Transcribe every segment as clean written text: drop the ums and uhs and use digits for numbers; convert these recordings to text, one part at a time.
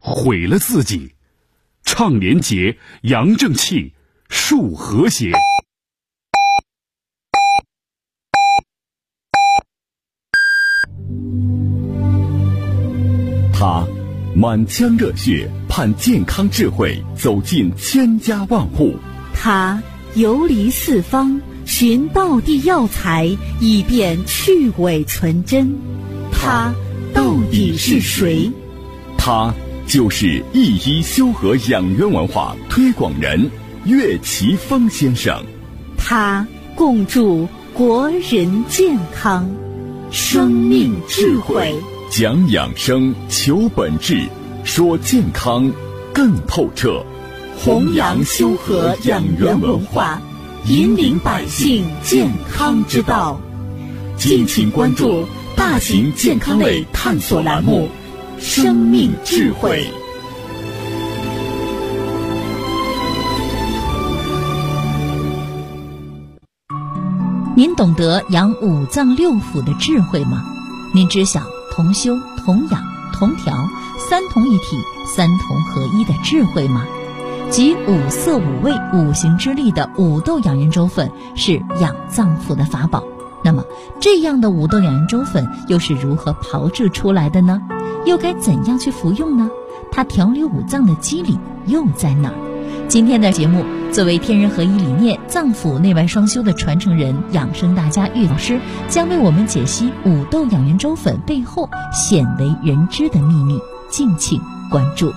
毁了自己。倡廉洁，扬正气，树和谐。 他满腔热血，盼健康智慧走进千家万户。 他游离四方，寻道地药材，以便去伪存真。他到底是谁？ 他就是一一修和养元文化推广人岳奇峰先生。 他共筑国人健康，生命智慧， 讲养生，求本质，说健康更透彻。 弘扬修和养元文化，引领百姓健康之道。敬请关注大型健康类探索栏目《生命智慧》。 您懂得养五脏六腑的智慧吗？您知晓同修、同养、同调三同一体、三同合一的智慧吗？集五色五味五行之力的五豆养元粥粉是养脏腑的法宝。那么这样的五豆养元粥粉又是如何炮制出来的呢？又该怎样去服用呢？它调理五脏的机理又在哪儿？今天的节目，作为天人合一理念脏腑内外双修的传承人，养生大家岳老师将为我们解析五豆养元粥粉背后鲜为人知的秘密，敬请关注。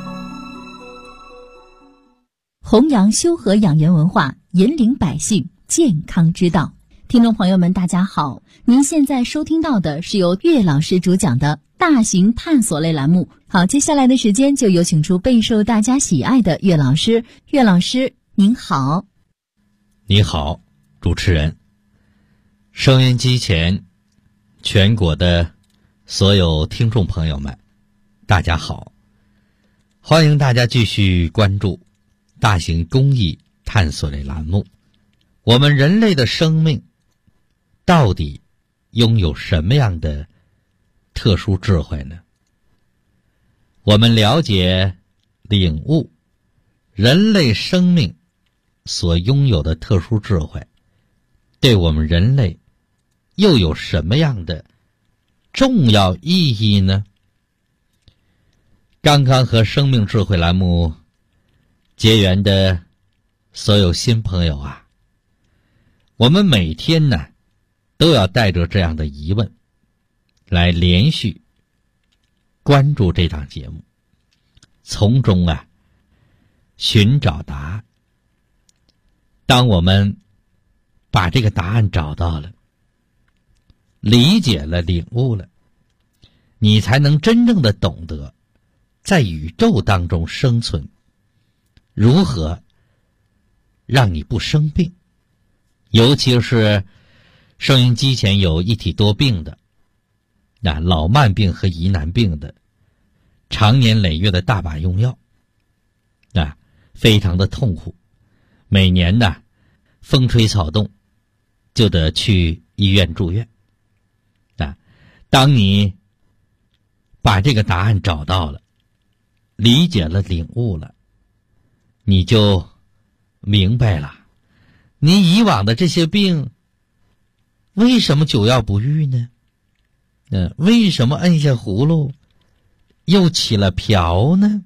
弘扬修和养元文化，引领百姓健康之道。听众朋友们大家好，您现在收听到的是由岳老师主讲的大型探索类栏目。好，接下来的时间就有请出备受大家喜爱的岳老师。岳老师您好。 你好，主持人。收音机前全国的所有听众朋友们大家好，欢迎大家继续关注大型公益探索类栏目。我们人类的生命到底拥有什么样的特殊智慧呢？我们了解、领悟人类生命所拥有的特殊智慧，对我们人类又有什么样的重要意义呢？刚刚和生命智慧栏目结缘的所有新朋友啊，我们每天呢都要带着这样的疑问来连续关注这档节目，从中啊寻找答案。当我们把这个答案找到了，理解了、领悟了，你才能真正的懂得在宇宙当中生存，如何让你不生病。尤其是收音机前有一体多病的，老慢病和疑难病的，常年累月的大把用药，非常的痛苦。每年呢，风吹草动就得去医院住院。当你把这个答案找到了，理解了、领悟了，你就明白了，你以往的这些病为什么久药不愈呢？为什么摁下葫芦又起了瓢呢？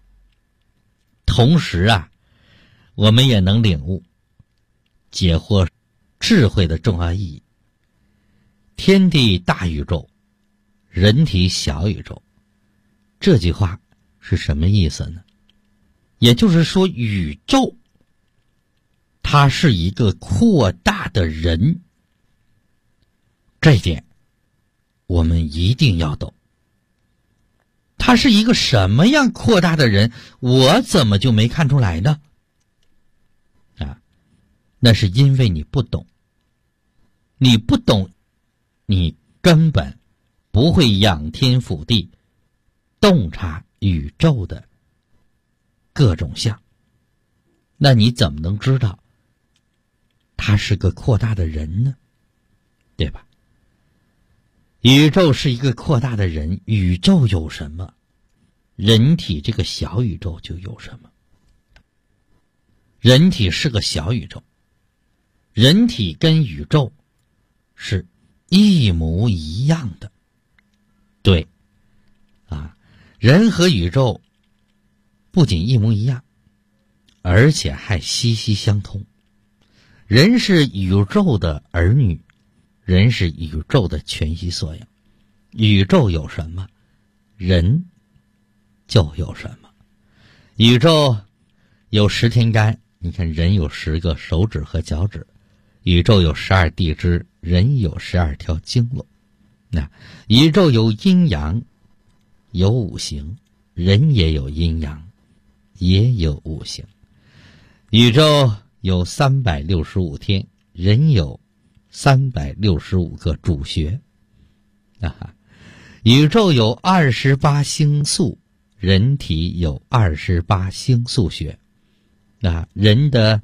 同时啊，我们也能领悟解惑智慧的重要意义。天地大宇宙，人体小宇宙，这句话是什么意思呢？也就是说，宇宙它是一个扩大的人，这一点我们一定要懂。他是一个什么样扩大的人，我怎么就没看出来呢？那是因为你不懂。你不懂，你根本不会仰天俯地，洞察宇宙的各种相。那你怎么能知道他是个扩大的人呢？对吧？宇宙是一个扩大的人，宇宙有什么？ 人体这个小宇宙就有什么？人体是个小宇宙，人体跟宇宙是一模一样的。对，人和宇宙不仅一模一样，而且还息息相通。人是宇宙的儿女，人是宇宙的全息缩影。宇宙有什么，人就有什么。宇宙有10天干，你看人有10个手指和脚趾；宇宙有12地支，人有12条经络。那宇宙有阴阳，有五行，人也有阴阳，也有五行。宇宙有365天，人有365个主穴。宇宙有28星宿，人体有28星宿穴。人的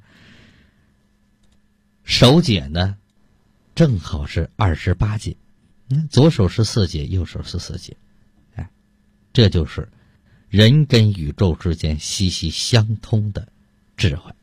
手节呢，正好是28节，左手是4节，右手是4节。这就是人跟宇宙之间息息相通的智慧。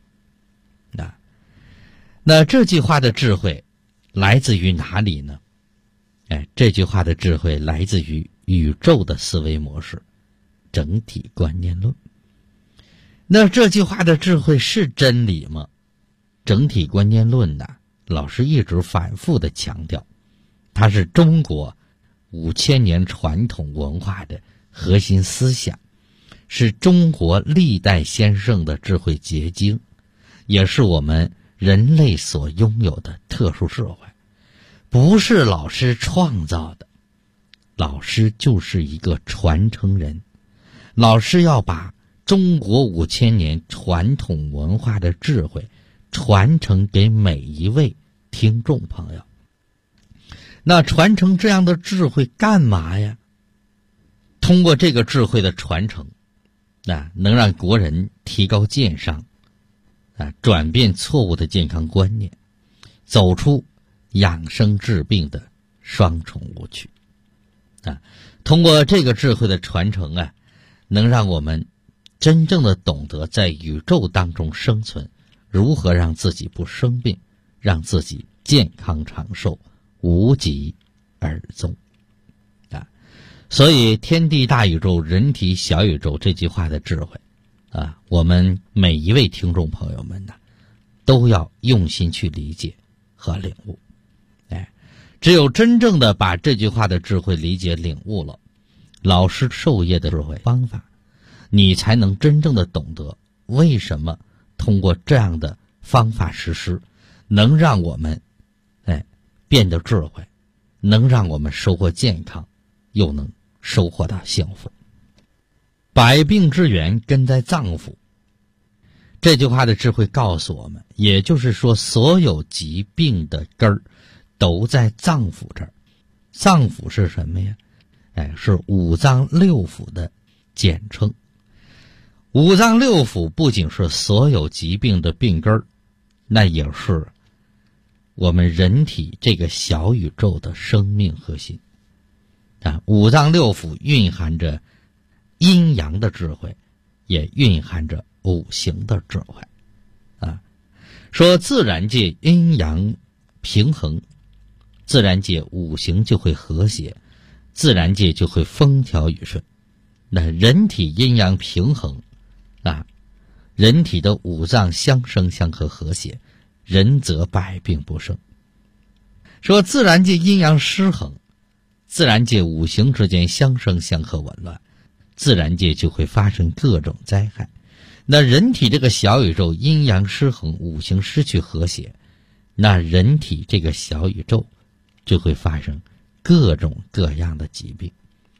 那这句话的智慧来自于哪里呢？这句话的智慧来自于宇宙的思维模式，整体观念论。那这句话的智慧是真理吗？整体观念论呢，老师一直反复的强调，它是中国5000年传统文化的核心思想，是中国历代先圣的智慧结晶，也是我们人类所拥有的特殊智慧。不是老师创造的，老师就是一个传承人。老师要把中国5000年传统文化的智慧传承给每一位听众朋友。那传承这样的智慧干嘛呀？通过这个智慧的传承，能让国人提高健商，转变错误的健康观念，走出养生治病的双重误区。通过这个智慧的传承能让我们真正的懂得在宇宙当中生存，如何让自己不生病，让自己健康长寿，无疾而终。所以天地大宇宙，人体小宇宙这句话的智慧我们每一位听众朋友们都要用心去理解和领悟。只有真正的把这句话的智慧理解领悟了，老师授业的智慧方法，你才能真正的懂得为什么通过这样的方法实施，能让我们变得智慧，能让我们收获健康，又能收获到幸福。百病之源根在脏腑，这句话的智慧告诉我们，也就是说所有疾病的根儿都在脏腑这儿。脏腑是什么呀？是五脏六腑的简称。五脏六腑不仅是所有疾病的病根儿，那也是我们人体这个小宇宙的生命核心。五脏六腑蕴含着阴阳的智慧，也蕴含着五行的智慧。说自然界阴阳平衡，自然界五行就会和谐，自然界就会风调雨顺。那人体阴阳平衡人体的五脏相生相克和谐，人则百病不生。说自然界阴阳失衡，自然界五行之间相生相克紊乱，自然界就会发生各种灾害。那人体这个小宇宙阴阳失衡，五行失去和谐，那人体这个小宇宙就会发生各种各样的疾病。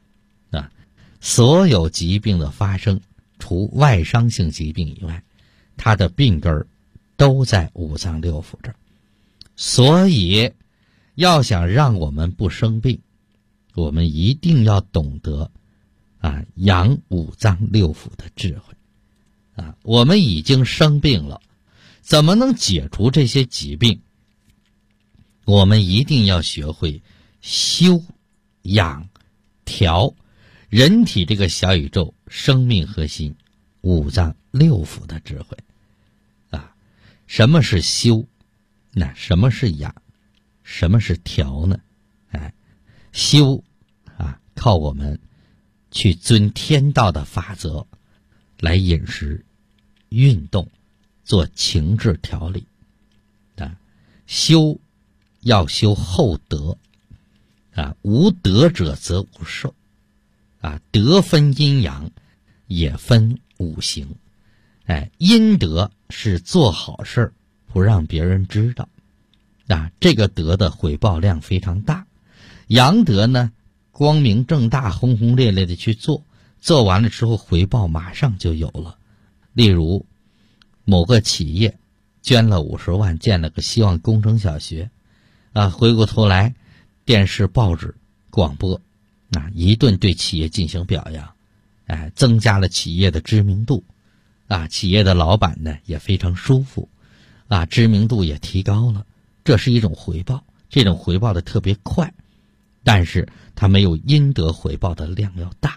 所有疾病的发生，除外伤性疾病以外，它的病根儿都在五脏六腑这儿。所以要想让我们不生病，我们一定要懂得养五脏六腑的智慧。我们已经生病了，怎么能解除这些疾病？我们一定要学会修养调人体这个小宇宙生命核心五脏六腑的智慧啊。什么是修？那什么是养？什么是调呢？修啊，靠我们去遵天道的法则来饮食、运动、做情志调理啊。修要修厚德啊，无德者则无寿啊。德分阴阳，也分五行。阴德是做好事不让别人知道啊，这个德的回报量非常大。阳德呢，光明正大、轰轰烈烈的去做，做完了之后回报马上就有了。例如某个企业捐了50万建了个希望工程小学啊，回过头来电视、报纸、广播啊，一顿对企业进行表扬，增加了企业的知名度啊，企业的老板呢也非常舒服啊，知名度也提高了。这是一种回报，这种回报的特别快，但是它没有阴德回报的量要大。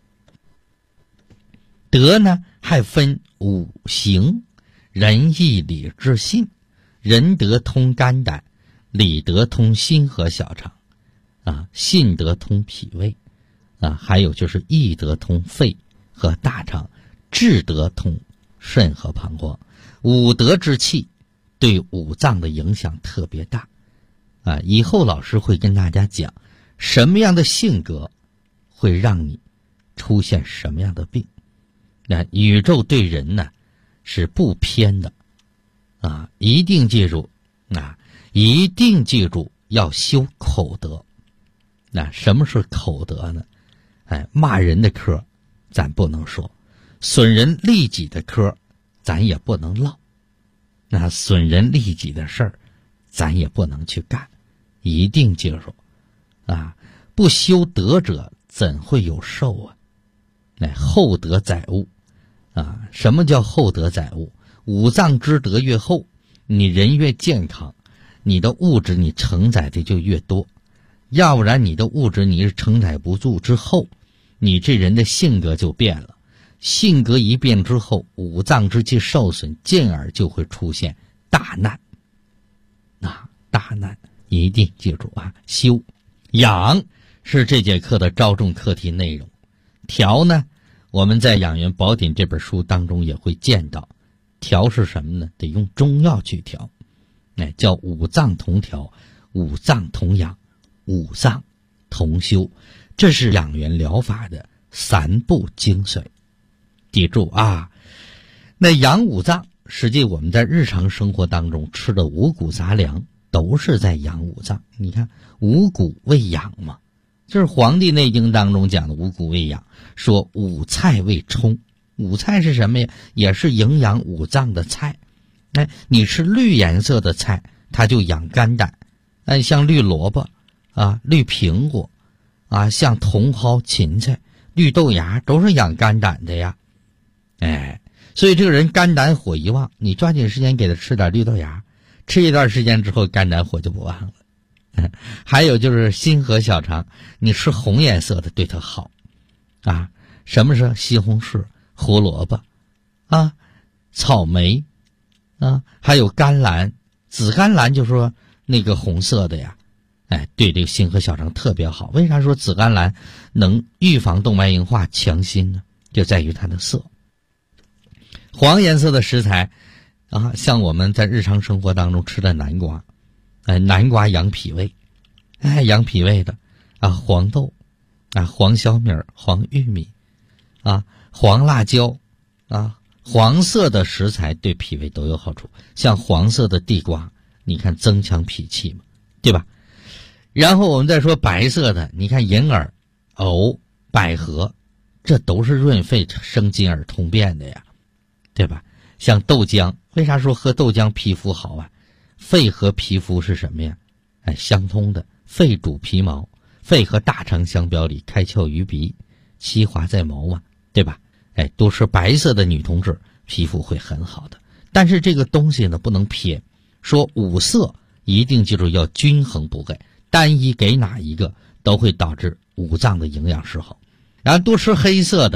德呢还分五行，仁义礼智信。仁德通肝胆，礼德通心和小肠啊，信德通脾胃啊，还有就是义德通肺和大肠，智德通肾和膀胱。五德之气对五脏的影响特别大啊！以后老师会跟大家讲什么样的性格会让你出现什么样的病。那宇宙对人呢是不偏的啊，一定记住啊，一定记住要修口德。那什么是口德呢？骂人的嗑咱不能说，损人利己的嗑咱也不能唠，那损人利己的事儿咱也不能去干，一定记住啊！不修德者怎会有寿啊？厚德载物啊！什么叫厚德载物？五脏之德越厚，你人越健康，你的物质你承载的就越多。要不然你的物质你是承载不住之后，你这人的性格就变了。性格一变之后，五脏之气受损，进而就会出现大难啊！大难一定记住啊！修养是这节课的着重课题内容。调呢，我们在《养元宝典》这本书当中也会见到。调是什么呢？得用中药去调，叫五脏同调，五脏同养，五脏同修，这是养元疗法的3步精髓。记住啊，那养五脏，实际我们在日常生活当中吃的五谷杂粮都是在养五脏。你看五谷为养嘛，这是《黄帝内经》当中讲的五谷为养，说五菜为充。五菜是什么呀？也是营养五脏的菜。你吃绿颜色的菜，它就养肝胆。像绿萝卜啊、绿苹果啊，像茼蒿、芹菜、绿豆芽，都是养肝胆的呀。所以这个人肝胆火一旺，你抓紧时间给他吃点绿豆芽，吃一段时间之后肝胆火就不旺了。还有就是心和小肠，你吃红颜色的对他好啊。什么是西红柿、胡萝卜啊、草莓啊，还有甘蓝、紫甘蓝，就说那个红色的呀，对这个心和小肠特别好。为啥说紫甘蓝能预防动脉硬化、强心呢？就在于它的色。黄颜色的食材啊，像我们在日常生活当中吃的南瓜，南瓜养脾胃，养脾胃的啊，黄豆啊，黄小米、黄玉米啊，黄辣椒啊，黄色的食材对脾胃都有好处。像黄色的地瓜，你看增强脾气嘛，对吧？然后我们再说白色的，你看银耳、藕、百合，这都是润肺生津而通便的呀，对吧？像豆浆，为啥说喝豆浆皮肤好啊？肺和皮肤是什么呀？相通的。肺主皮毛，肺和大肠相表里，开窍于鼻，其华在毛嘛，对吧？都是白色的女同志皮肤会很好的。但是这个东西呢不能偏，说五色一定记住要均衡不给，单一给哪一个都会导致五脏的营养失衡。然后多吃黑色的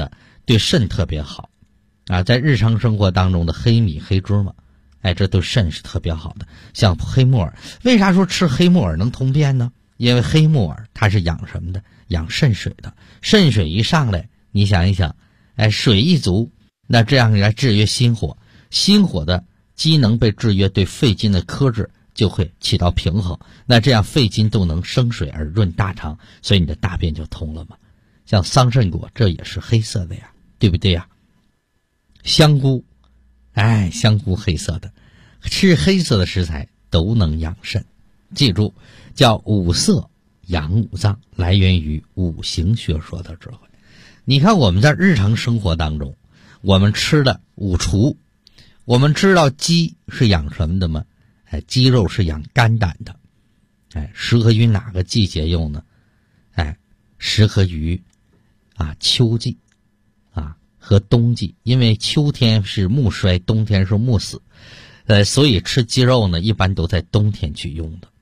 对肾特别好啊。在日常生活当中的黑米、黑芝麻，这对肾是特别好的。像黑木耳，为啥说吃黑木耳能通便呢？因为黑木耳它是养什么的？养肾水的。肾水一上来，你想一想，水一足，那这样来制约心火，心火的机能被制约，对肺经的克制就会起到平衡，那这样肺经都能生水而润大肠，所以你的大便就通了嘛。像桑葚果，这也是黑色的呀，对不对呀？香菇，香菇黑色的，吃黑色的食材都能养肾。记住，叫五色养五脏，来源于五行学说的智慧。你看我们在日常生活当中，我们吃的五畜，我们知道鸡是养什么的吗？鸡肉是养肝胆的。适合于哪个季节用呢？适合于秋季和冬季，因为秋天是木衰，冬天是木死，所以吃鸡肉呢一般都在冬天去用的。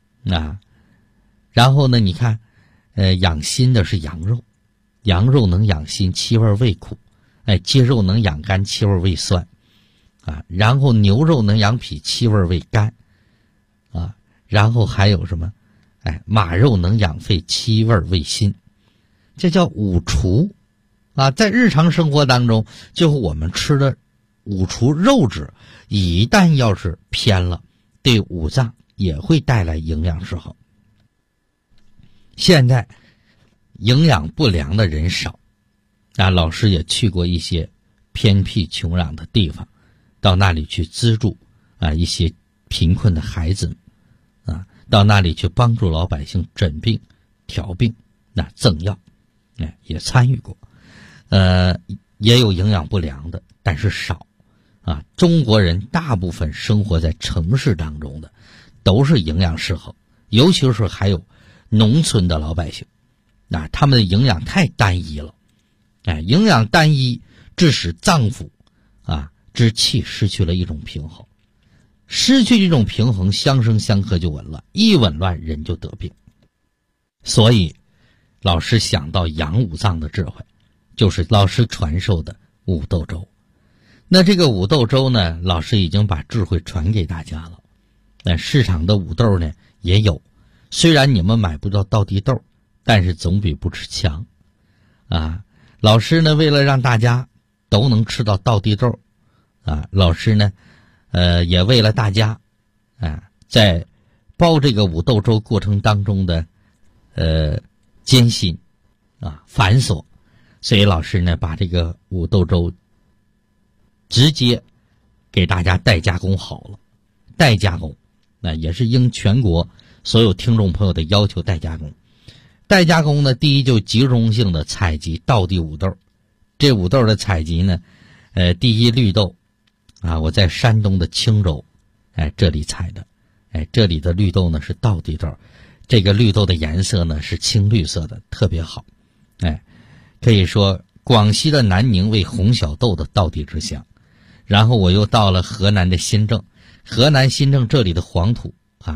然后呢，你看养心的是羊肉，羊肉能养心，气味味苦。鸡肉能养肝，气味味酸。然后牛肉能养脾，气味味甘。然后还有什么？马肉能养肺，气味味辛。这叫五畜。在日常生活当中，就是我们吃的五畜肉质，一旦要是偏了，对五脏也会带来营养失衡。现在营养不良的人少，老师也去过一些偏僻穷壤的地方，到那里去资助一些贫困的孩子到那里去帮助老百姓诊病、调病、赠药，也参与过。也有营养不良的，但是少中国人大部分生活在城市当中的都是营养失衡，尤其是还有农村的老百姓，他们的营养太单一了，营养单一致使脏腑之气失去了一种平衡，失去这种平衡，相生相克就紊乱，一紊乱人就得病。所以老师想到养五脏的智慧，就是老师传授的五豆粥。那这个五豆粥呢，老师已经把智慧传给大家了。市场的五豆呢也有，虽然你们买不到道地豆，但是总比不吃强老师呢为了让大家都能吃到道地豆老师呢也为了大家在煲这个五豆粥过程当中的艰辛繁琐，所以老师呢把这个五豆粥直接给大家代加工好了。代加工也是应全国所有听众朋友的要求代加工。代加工呢，第一就集中性的采集道地五豆。这五豆的采集呢第一绿豆我在山东的青州这里采的。这里的绿豆呢是道地豆，这个绿豆的颜色呢是青绿色的，特别好。可以说广西的南宁为红小豆的道地之乡。然后我又到了河南的新郑，河南新郑这里的黄土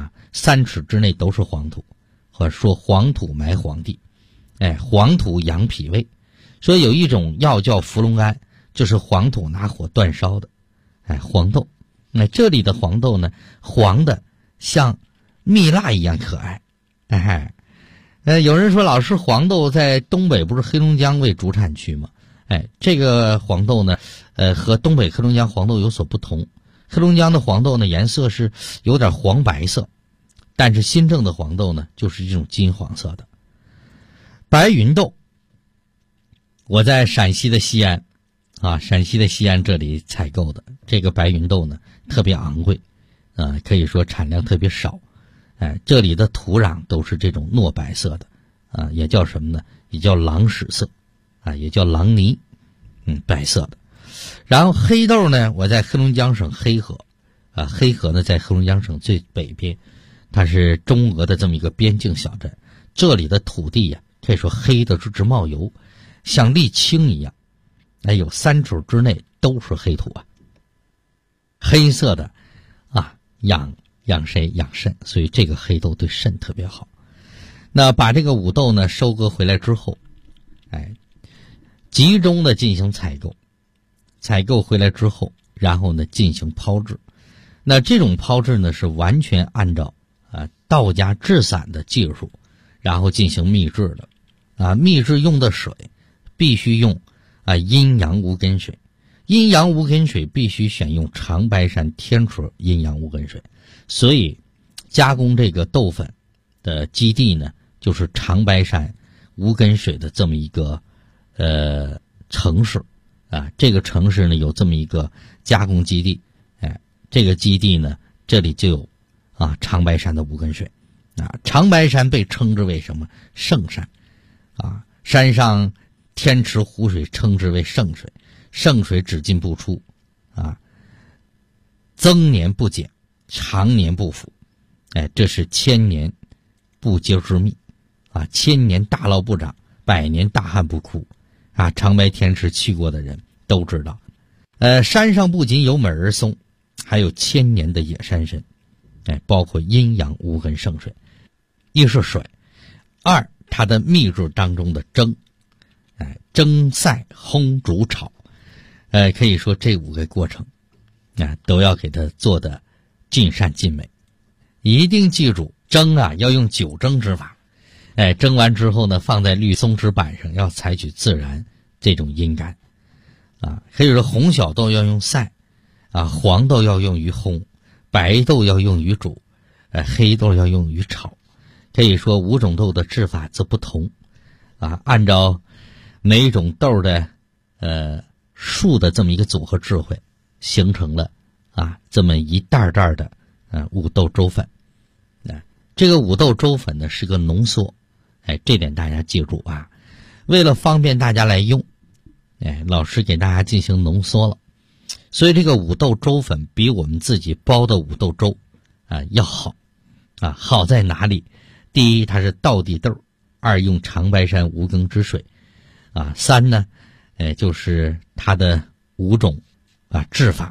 3尺之内都是黄土，或者说黄土埋黄地。黄土养脾胃，所以有一种药叫伏龙胺，就是黄土拿火煅烧的黄豆。这里的黄豆呢，黄的像蜜蜡一样可爱。有人说老师，黄豆在东北不是黑龙江为主产区吗？这个黄豆呢和东北黑龙江黄豆有所不同。黑龙江的黄豆呢颜色是有点黄白色，但是新郑的黄豆呢就是这种金黄色的。白云豆，我在陕西的西安陕西的西安这里采购的这个白云豆呢特别昂贵可以说产量特别少。这里的土壤都是这种糯白色的也叫什么呢？也叫狼屎色也叫狼泥白色的。然后黑豆呢，我在黑龙江省黑河黑河呢在黑龙江省最北边，它是中俄的这么一个边境小镇。这里的土地可以说黑的直冒油，像沥青一样有3尺之内都是黑土黑色的养谁？养肾，所以这个黑豆对肾特别好。那把这个五豆呢收割回来之后集中的进行采购，采购回来之后，然后呢进行抛制。那这种抛制呢是完全按照道家制散的技术，然后进行秘制的。秘制用的水必须用阴阳无根水，阴阳无根水必须选用长白山天池阴阳无根水。所以加工这个豆粉的基地呢，就是长白山无根水的这么一个城市这个城市呢有这么一个加工基地。这个基地呢，这里就有长白山的无根水。长白山被称之为什么？圣山。山上天池湖水称之为圣水，圣水只进不出增年不减，常年不腐。这是千年不竭之秘千年大涝不长，百年大旱不枯长白天池去过的人都知道。山上不仅有美人松，还有千年的野山参，包括阴阳无根圣水。一是水，二它的秘制当中的蒸，蒸晒烘煮炒，可以说这5个过程都要给它做的尽善尽美。一定记住蒸要用酒蒸之法，蒸完之后呢放在绿松纸板上，要采取自然这种阴干可以说红小豆要用晒黄豆要用于烘，白豆要用于煮，黑豆要用于炒。可以说5种豆的制法则不同按照每种豆的数的这么一个组合智慧，形成了这么一袋袋的五豆粥粉。这个五豆粥粉呢是个浓缩，这点大家记住为了方便大家来用，老师给大家进行浓缩了。所以这个五豆粥粉比我们自己包的五豆粥要好好在哪里？第一，它是道地豆；二，用长白山无根之水三呢就是它的5种制法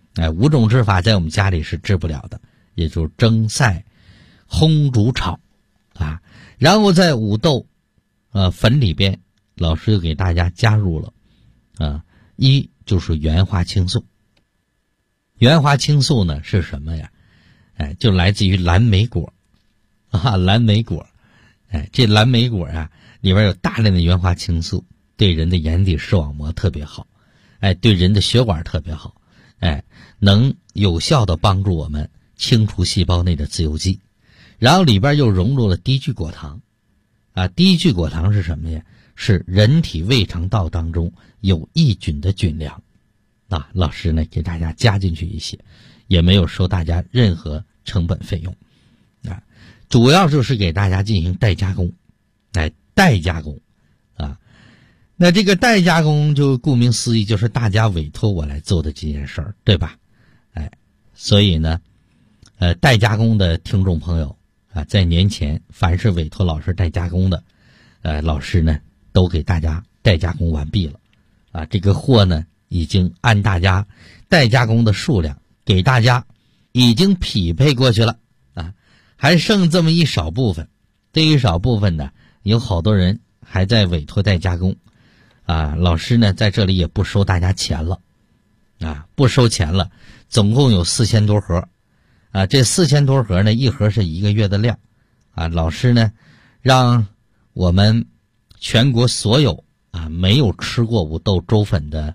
5种制法在我们家里是制不了的，也就是蒸晒烘煮炒然后在五豆粉里边，老师又给大家加入了一就是原花青素。原花青素呢是什么呀？就来自于蓝莓果蓝莓果这蓝莓果里边有大量的原花青素，对人的眼底视网膜特别好对人的血管特别好能有效的帮助我们清除细胞内的自由基。然后里边又融入了低聚果糖低聚果糖是什么呀？是人体胃肠道当中有益菌的菌粮老师呢给大家加进去一些，也没有收大家任何成本费用主要就是给大家进行代加工代加工那这个代加工就顾名思义，就是大家委托我来做的这件事儿，对吧？所以呢代加工的听众朋友在年前凡是委托老师代加工的老师呢都给大家代加工完毕了这个货呢已经按大家代加工的数量给大家已经匹配过去了还剩这么一少部分。这一少部分呢有好多人还在委托代加工老师呢在这里也不收大家钱了不收钱了。总共有4000多盒这4000多盒呢，一盒是1个月的量老师呢让我们全国所有没有吃过五豆粥粉的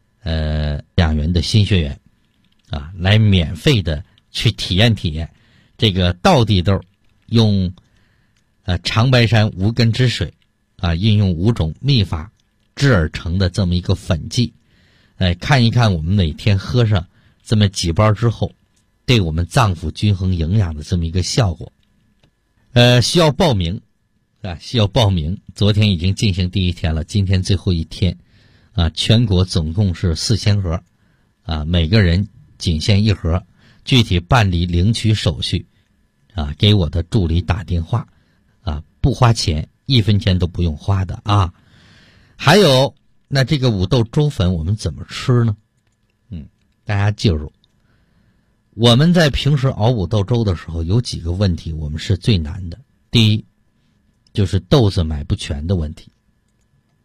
2元的新学员来免费的去体验体验这个道地豆用长白山无根之水运用5种秘法制而成的这么一个粉剂看一看我们每天喝上这么几包之后对我们脏腑均衡营养的这么一个效果。需要报名需要报名。昨天已经进行第1天了，今天最后1天全国总共是4000盒每个人仅限1盒。具体办理领取手续给我的助理打电话不花钱，1分钱都不用花的还有那这个五豆粥粉我们怎么吃呢？大家记住，我们在平时熬五豆粥的时候有几个问题我们是最难的。第一就是豆子买不全的问题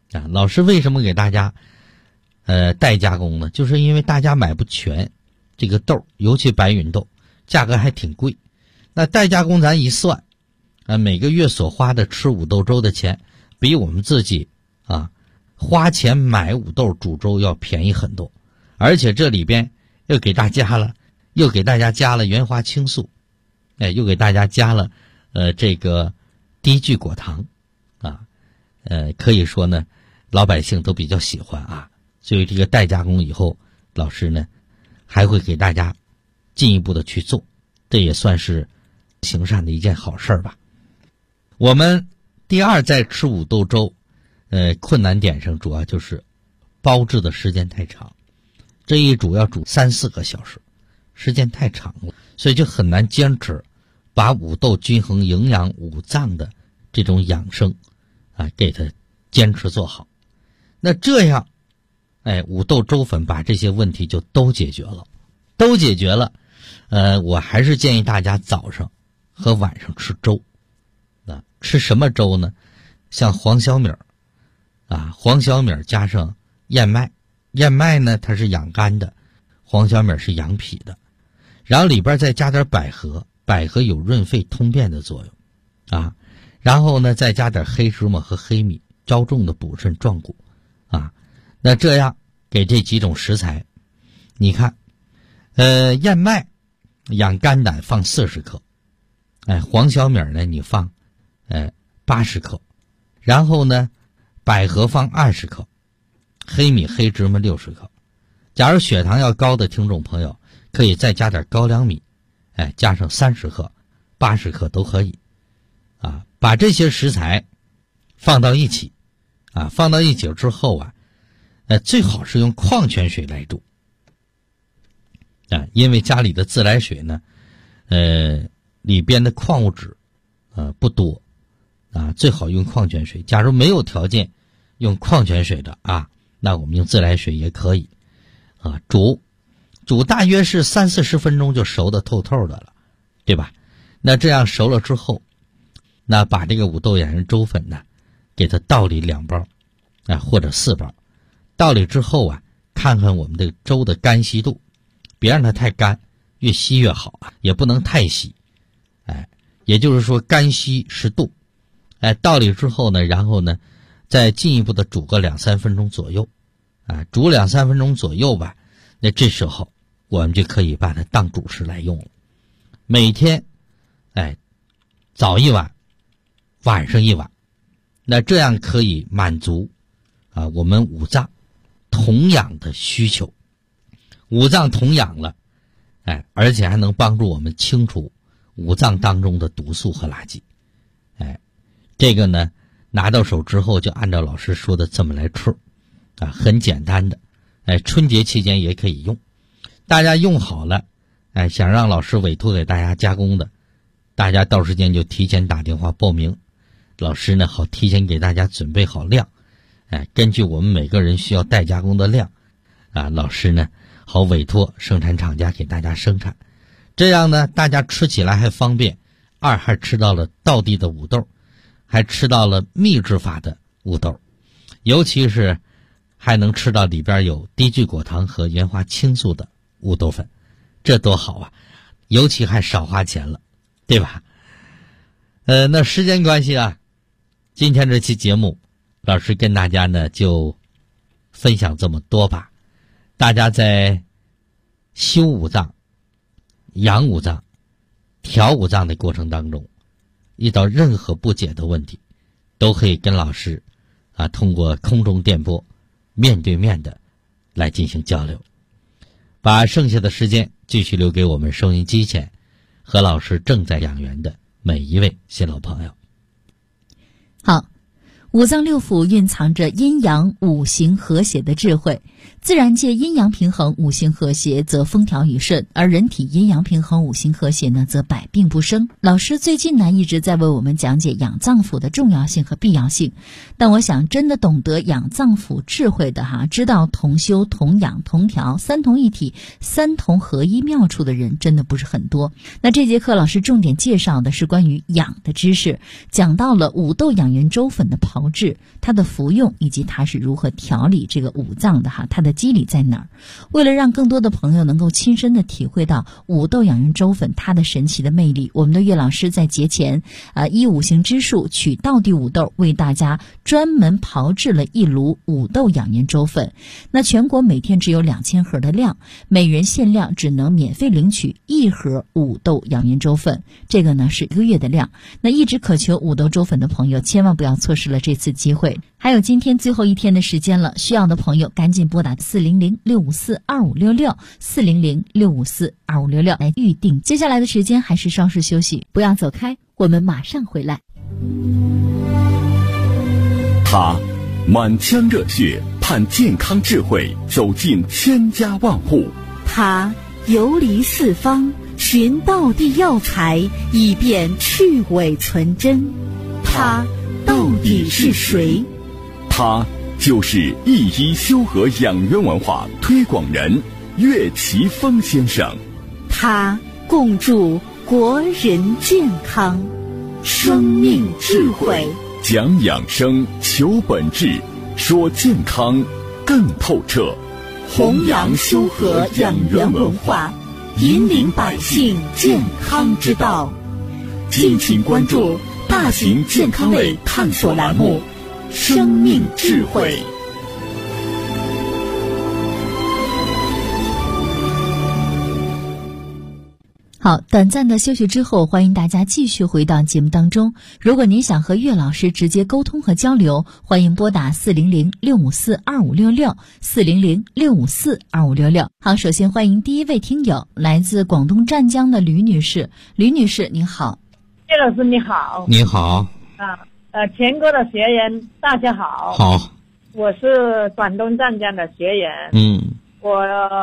老师为什么给大家代加工呢？就是因为大家买不全这个豆，尤其白芸豆价格还挺贵。那代加工咱一算每个月所花的吃五豆粥的钱比我们自己花钱买五豆煮粥要便宜很多。而且这里边又给大家加了原花青素，又给大家加了这个低聚果糖可以说呢老百姓都比较喜欢所以这个代加工以后，老师呢还会给大家进一步的去做，这也算是行善的一件好事吧。我们第二在吃五豆粥困难点上主要就是煲制的时间太长，这一煮要煮3-4个小时，时间太长了，所以就很难坚持把五豆均衡营养五脏的这种养生给它坚持做好。那这样五豆粥粉把这些问题就都解决了。我还是建议大家早上和晚上吃粥吃什么粥呢？像黄小米黄小米加上燕麦，燕麦呢它是养肝的，黄小米是养脾的，然后里边再加点百合，百合有润肺通便的作用然后呢再加点黑芝麻和黑米，着重的补肾壮骨那这样给这几种食材，你看燕麦养肝胆放40克，黄小米呢你放80克，然后呢百合放20克，黑米黑芝麻60克。假如血糖要高的听众朋友可以再加点高粱米加上30克80克都可以把这些食材放到一起之后最好是用矿泉水来煮因为家里的自来水呢里边的矿物质不多最好用矿泉水。假如没有条件用矿泉水的那我们用自来水也可以煮大约是30-40分钟就熟的透透的了，对吧？那这样熟了之后，那把这个五豆养元粥粉呢给它倒里2包或者4包，倒里之后看看我们的粥的干稀度，别让它太干，越稀越好也不能太稀也就是说干稀适度倒里之后呢，然后呢再进一步的煮个2-3分钟左右煮2-3分钟左右吧，那这时候我们就可以把它当主食来用了。每天早一碗晚上一碗，那这样可以满足我们五脏同养的需求。五脏同养了而且还能帮助我们清除五脏当中的毒素和垃圾这个呢拿到手之后就按照老师说的这么来吃很简单的春节期间也可以用。大家用好了想让老师委托给大家加工的，大家到时间就提前打电话报名，老师呢好提前给大家准备好量根据我们每个人需要代加工的量老师呢好委托生产厂家给大家生产，这样呢大家吃起来还方便，还吃到了道地的五豆，还吃到了秘制法的五豆，尤其是还能吃到里边有低聚果糖和原花青素的五豆粉，这多好尤其还少花钱了，对吧？那时间关系今天这期节目老师跟大家呢就分享这么多吧。大家在修五脏、养五脏、调五脏的过程当中，遇到任何不解的问题，都可以跟老师通过空中电波面对面的来进行交流。把剩下的时间继续留给我们收音机前和老师正在养元的每一位新老朋友。 好，五脏六腑蕴藏着阴阳五行和谐的智慧，自然界阴阳平衡，五行和谐则风调雨顺，而人体阴阳平衡，五行和谐呢，则百病不生。老师最近呢一直在为我们讲解养脏腑的重要性和必要性，但我想真的懂得养脏腑智慧的知道同修同养同调三同一体三同合一妙处的人真的不是很多。那这节课老师重点介绍的是关于养的知识，讲到了五豆养元粥粉的炮调制，它的服用以及它是如何调理这个五脏的它的机理在哪儿。为了让更多的朋友能够亲身的体会到五豆养元粥粉它的神奇的魅力，我们的岳老师在节前依五行之术取道地五豆，为大家专门炮制了一炉五豆养元粥粉。那全国每天只有2000盒的量，每人限量只能免费领取1盒五豆养元粥粉，这个呢是1个月的量。那一直渴求五豆粥粉的朋友千万不要错失了这次机会，还有今天最后一天的时间了，需要的朋友赶紧拨打400-654-2566，400-654-2566来预定。接下来的时间还是稍事休息，不要走开，我们马上回来。 他满腔热血盼健康智慧走进千家万户， 他游离四方寻道地药材，以便去伪存真。他到底是谁？ 他就是一医修和养元文化推广人岳奇峰先生。 他共筑国人健康，生命智慧， 讲养生，求本质，说健康更透彻， 弘扬修和养元文化，引领百姓健康之道。敬请关注大型健康类探索栏目《生命智慧》。 好，短暂的休息之后，欢迎大家继续回到节目当中。如果您想和岳老师直接沟通和交流，欢迎拨打400-654-2566，400-654-2566。好，首先欢迎第一位听友，来自广东湛江的吕女士。吕女士，您好。 岳老师你好。 你好。 全国的学员大家好。 好。 我是广东湛江的学员。我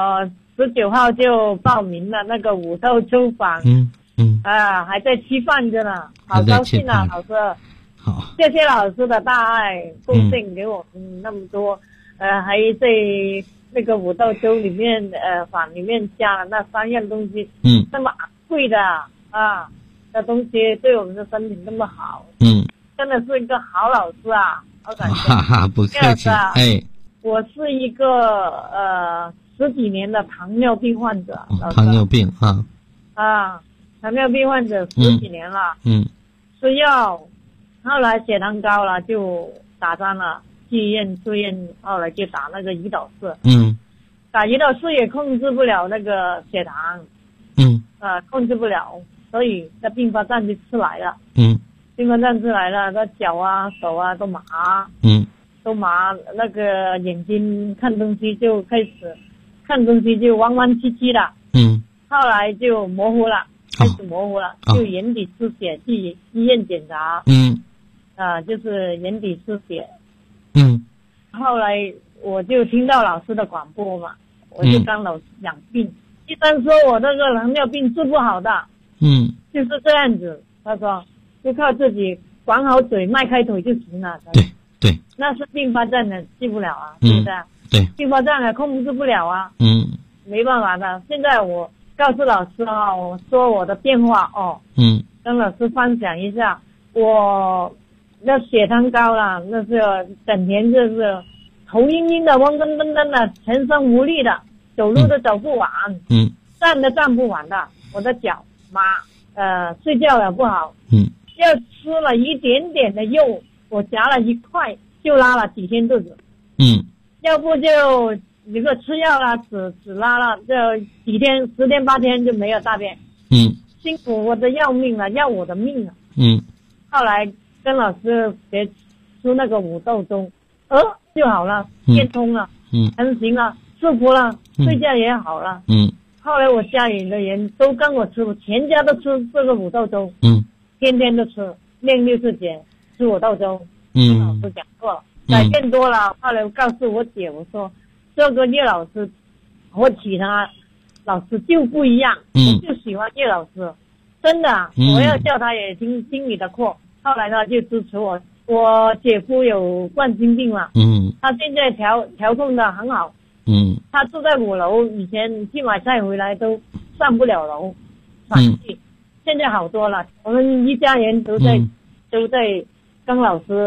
19号就报名了那个五豆粥坊。还在吃饭着呢，好高兴啊，老师。 好， 谢谢老师的大爱贡献给我们那么多。还在那个五豆粥里面坊里面加了那3样东西。那么贵的的东西对我们的身体那么好。真的是一个好老师啊，好感谢。 不客气。 我是一个10几年的糖尿病患者。 糖尿病糖尿病患者10几年了。吃药，后来血糖高了就打针了，去医院住院，后来就打那个胰岛素。打胰岛素也控制不了那个血糖。控制不了，所以在并发症就出来了。并发症出来了，那脚啊手啊都麻。都麻，那个眼睛看东西就开始看东西就弯弯曲曲的。后来就模糊了，开始模糊了，就眼底出血，去医院检查。就是眼底出血。后来我就听到老师的广播嘛，我就跟老师讲病。医生说我这个糖尿病治不好的。就是这样子，他说就靠自己管好嘴，迈开腿就行了。 对， 那是并发症的，治不了啊，对不对？ 对， 并发症的控制不了啊。没办法的。现在我告诉老师我说我的变化跟老师分享一下。我那血糖高了，那是整天就是头晕晕的，昏昏昏昏的，全身无力的，走路都走不稳。站都站不稳的，我的脚麻，睡觉也不好。要吃了一点点的肉，我夹了1块就拉了几天肚子。要不就一个吃药了，只拉了这几天，10天8天就没有大便。辛苦我的要命了，要我的命了。后来跟老师学出那个五豆粥，就好了，变通了，成型了，舒服了，睡觉也好了。后来我家里的人都跟我吃，全家都吃这个五豆粥。天天都吃，练60节吃五豆粥。老师讲过，改变多了。后来我告诉我姐，我说这个叶老师和其他老师就不一样。我就喜欢叶老师，真的。我要叫他也听你的课。后来呢就支持我。我姐夫有冠心病了。他现在调控的很好。他住在5楼，以前去买菜回来都上不了楼，喘气。现在好多了。我们一家人都在跟老师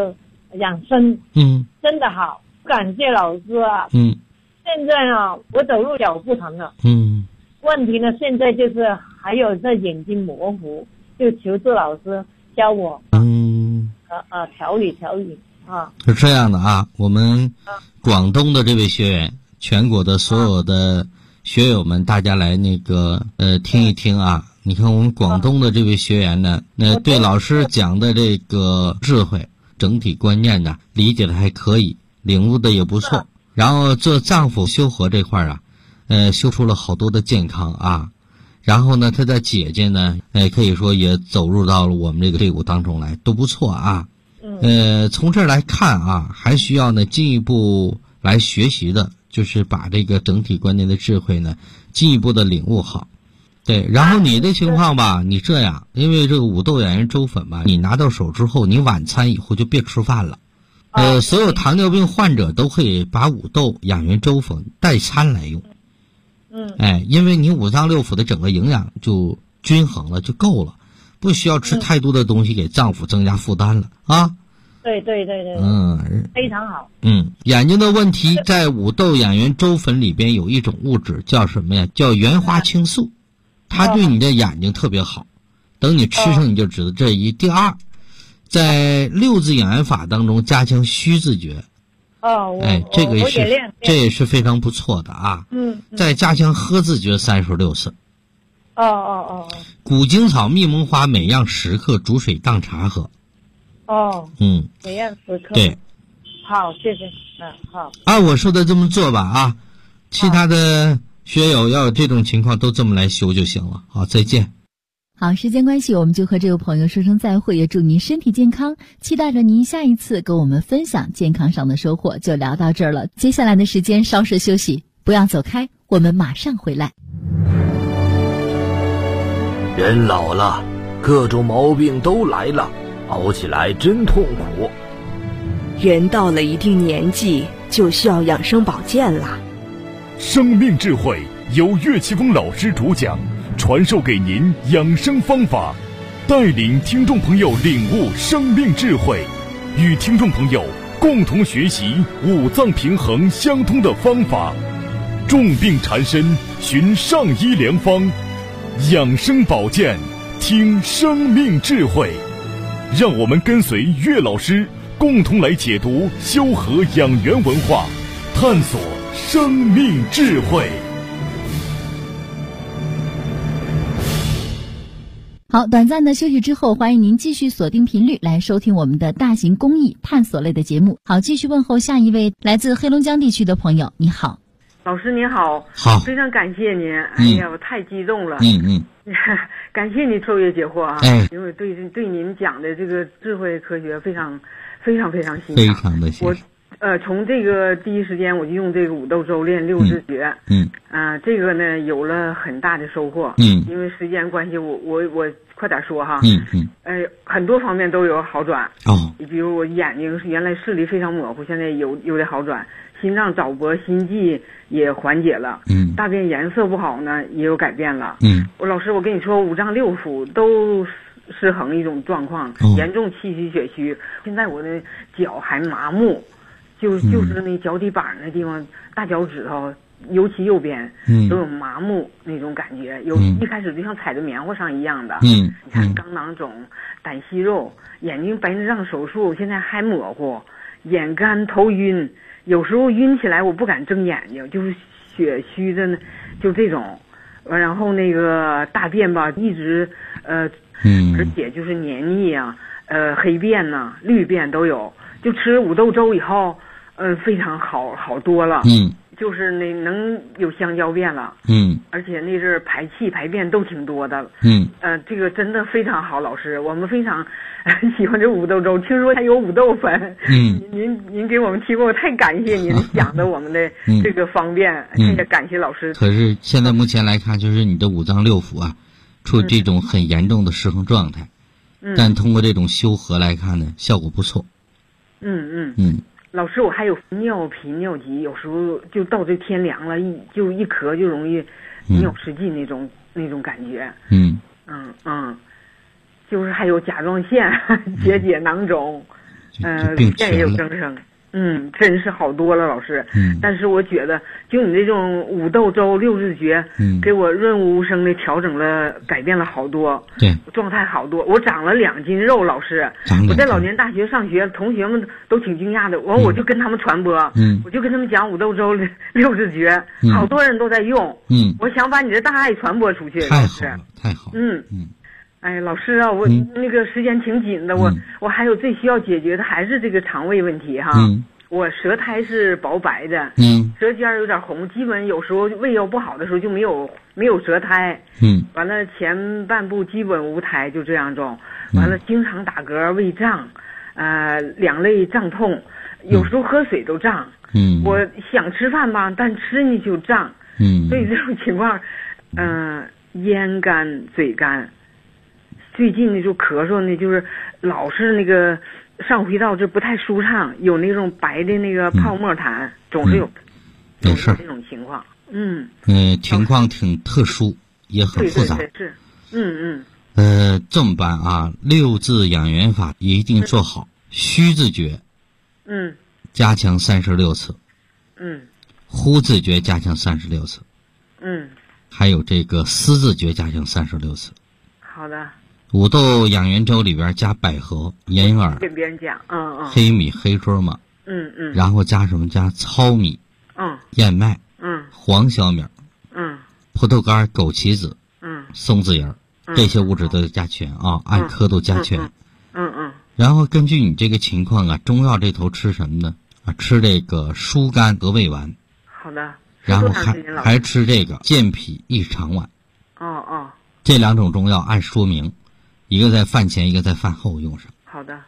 养生，真的好，感谢老师啊。现在呢，我走路脚不疼了。问题呢，现在就是还有这眼睛模糊，就求助老师教我调理啊。 是这样的啊，我们广东的这位学员，全国的所有的学友们，大家来听一听啊。你看我们广东的这位学员呢，对老师讲的这个智慧整体观念呢，理解的还可以，领悟的也不错。然后做脏腑修和这块啊，修出了好多的健康啊。然后呢，他的姐姐呢，可以说也走入到了我们这个队伍当中来，都不错啊。从这儿来看啊，还需要呢进一步来学习的，就是把这个整体观念的智慧呢，进一步的领悟好。对，然后你的情况吧，你这样，因为这个五豆养元粥粉吧，你拿到手之后，你晚餐以后就别吃饭了。所有糖尿病患者都可以把五豆养元粥粉代餐来用。因为你五脏六腑的整个营养就均衡了，就够了，不需要吃太多的东西给脏腑增加负担了啊。 对，非常好。 眼睛的问题，在五豆养元粥粉里边有一种物质叫什么呀？叫原花青素，它对你的眼睛特别好。等你吃上你就知道这一。第二，在六字养元法当中加强虚字诀。这也是非常不错的啊。再加强呵字诀36次。古精草、蜜蒙花每样10克，煮水当茶喝。 每样10克。 对， 好，谢谢。好。 按我说的这么做吧啊，其他的学友要有这种情况都这么来修就行了。好，再见。 好，时间关系，我们就和这位朋友说声再会，也祝您身体健康，期待着您下一次跟我们分享健康上的收获。就聊到这儿了，接下来的时间稍事休息，不要走开，我们马上回来。 人老了，各种毛病都来了，熬起来真痛苦。 人到了一定年纪，就需要养生保健了。 生命智慧由岳奇峰老师主讲，传授给您养生方法，带领听众朋友领悟生命智慧，与听众朋友共同学习五脏平衡相通的方法。重病缠身，寻上医良方，养生保健，听生命智慧。让我们跟随岳老师，共同来解读修和养元文化，探索生命智慧。 好，短暂的休息之后，欢迎您继续锁定频率来收听我们的大型公益探索类的节目。好，继续问候下一位来自黑龙江地区的朋友，你好。 老师您好。 好， 非常感谢您。哎呀，我太激动了。感谢你抽月解惑啊。因为对您讲的这个智慧科学非常欣赏， 非常的欣赏。 从这个第一时间我就用这个五豆粥练六字诀。这个呢有了很大的收获。因为时间关系，我快点说哈。很多方面都有好转。比如我眼睛原来视力非常模糊，现在有点好转。心脏早搏心悸也缓解了。大便颜色不好呢也有改变了。老师，我跟你说，五脏六腑都失衡一种状况，严重气虚血虚。现在我的脚还麻木，就是那脚底板那地方，大脚趾头，尤其右边，都有麻木那种感觉。一开始就像踩在棉花上一样的。你看肛囊肿、胆息肉，眼睛白内障手术，现在还模糊，眼干头晕，有时候晕起来我不敢睁眼睛，就是血虚的呢，就这种。然后那个大便吧，一直而且就是黏腻啊，黑便呐、绿便都有。就吃五豆粥以后，非常好多了。就是能有香蕉便了。而且那阵排气排便都挺多的。这个真的非常好，老师，我们非常喜欢这五豆粥。听说还有五豆粉。您给我们提供，太感谢您讲的我们的这个方便。也感谢老师。 可是现在目前来看，就是你的五脏六腑啊，处这种很严重的失衡状态。但通过这种修和来看呢，效果不错。老师，我还有尿频尿急，有时候就到这天凉了，一咳就容易尿失禁那种感觉。就是还有甲状腺结节囊肿。 乳腺也有增生。真是好多了，老师。但是我觉得，就你这种五豆粥六字诀，给我润物无声的调整了，改变了好多， 对， 状态好多。我长了2斤肉，老师。我在老年大学上学，同学们都挺惊讶的。我就跟他们传播，我就跟他们讲五豆粥六字诀，好多人都在用。我想把你的大爱传播出去， 太好了，太好了。 哎，老师啊，我那个时间挺紧的，我还有最需要解决的还是这个肠胃问题哈。我舌苔是薄白的，舌尖有点红，基本有时候胃药不好的时候就没有舌苔。完了前半部基本无苔，就这样种。完了经常打嗝、胃胀，两肋胀痛，有时候喝水都胀。我想吃饭吧，但吃进去就胀。所以这种情况，咽干、嘴干。最近呢就咳嗽呢，就是老是那个上呼吸道这不太舒畅，有那种白的那个泡沫痰，总是有这种情况。 情况挺特殊，也很复杂。 对是。 这么办啊？6字养元法一定做好。虚字诀，加强36次。呼字诀加强36次。还有这个思字诀加强36次。 好的。 五豆养元粥里边加百合、银耳， 跟别人讲， 黑米、黑芝麻，然后加什么？加糙米，燕麦，黄小米，葡萄干、枸杞子，松子仁，这些物质都加全啊，按颗都加全。然后根据你这个情况啊，中药这头吃什么呢？吃这个疏肝和胃丸。 好的。 然后还吃这个健脾益肠丸。这2种中药按说明。一个在饭前，一个在饭后用上。 好的。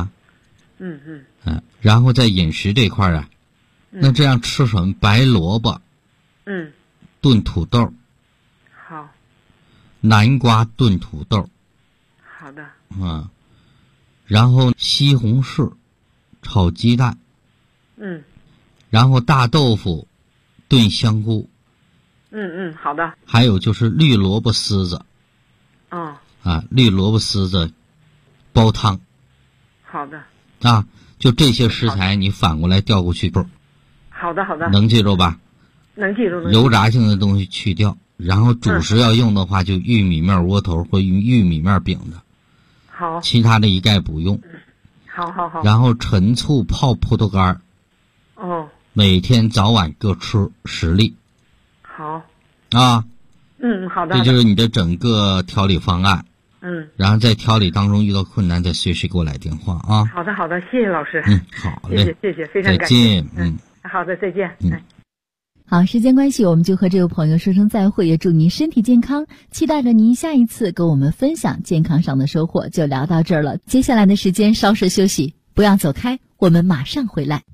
然后在饮食这块啊，那这样吃什么？白萝卜，炖土豆。 好。 南瓜炖土豆。 好的。 然后西红柿炒鸡蛋。然后大豆腐炖香菇。 好的。 还有就是绿萝卜丝子。绿萝卜丝子煲汤。 好的。 就这些食材你反过来调过去不？ 好的。 能记住吧？ 能记住。 油炸性的东西去掉，然后主食要用的话就玉米面窝头或玉米面饼的。 好。 其他的一概不用。 好。 然后陈醋泡葡萄干。每天早晚各吃10粒。 好。好的。 这就是你的整个调理方案。然后在调理当中遇到困难，再随时给我来电话啊。 好的，谢谢老师。 好嘞， 谢谢，非常感谢。 再见。 好的，再见。 好，时间关系，我们就和这位朋友说声再会，也祝您身体健康，期待着您下一次跟我们分享健康上的收获。就聊到这儿了，接下来的时间稍事休息，不要走开，我们马上回来。